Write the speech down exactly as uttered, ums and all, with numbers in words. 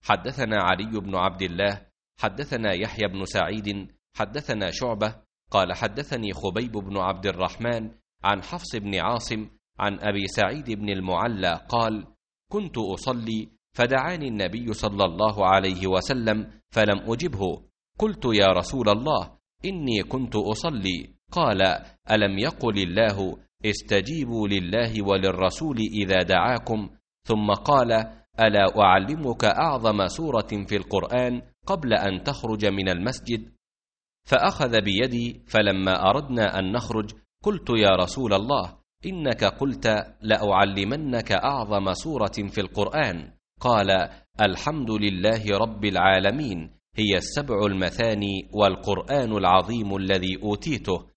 حدثنا علي بن عبد الله حدثنا يحيى بن سعيد حدثنا شعبة قال حدثني خبيب بن عبد الرحمن عن حفص بن عاصم عن أبي سعيد بن المعلى قال: كنت أصلي فدعاني النبي صلى الله عليه وسلم فلم أجبه، قلت: يا رسول الله، إني كنت أصلي. قال: ألم يقل الله: استجيبوا لله وللرسول إذا دعاكم؟ ثم قال: ألا أعلمك أعظم سورة في القرآن قبل أن تخرج من المسجد؟ فأخذ بيدي، فلما أردنا أن نخرج قلت: يا رسول الله، إنك قلت لأعلمنك أعظم سورة في القرآن. قال: الحمد لله رب العالمين، هي السبع المثاني والقرآن العظيم الذي أوتيته.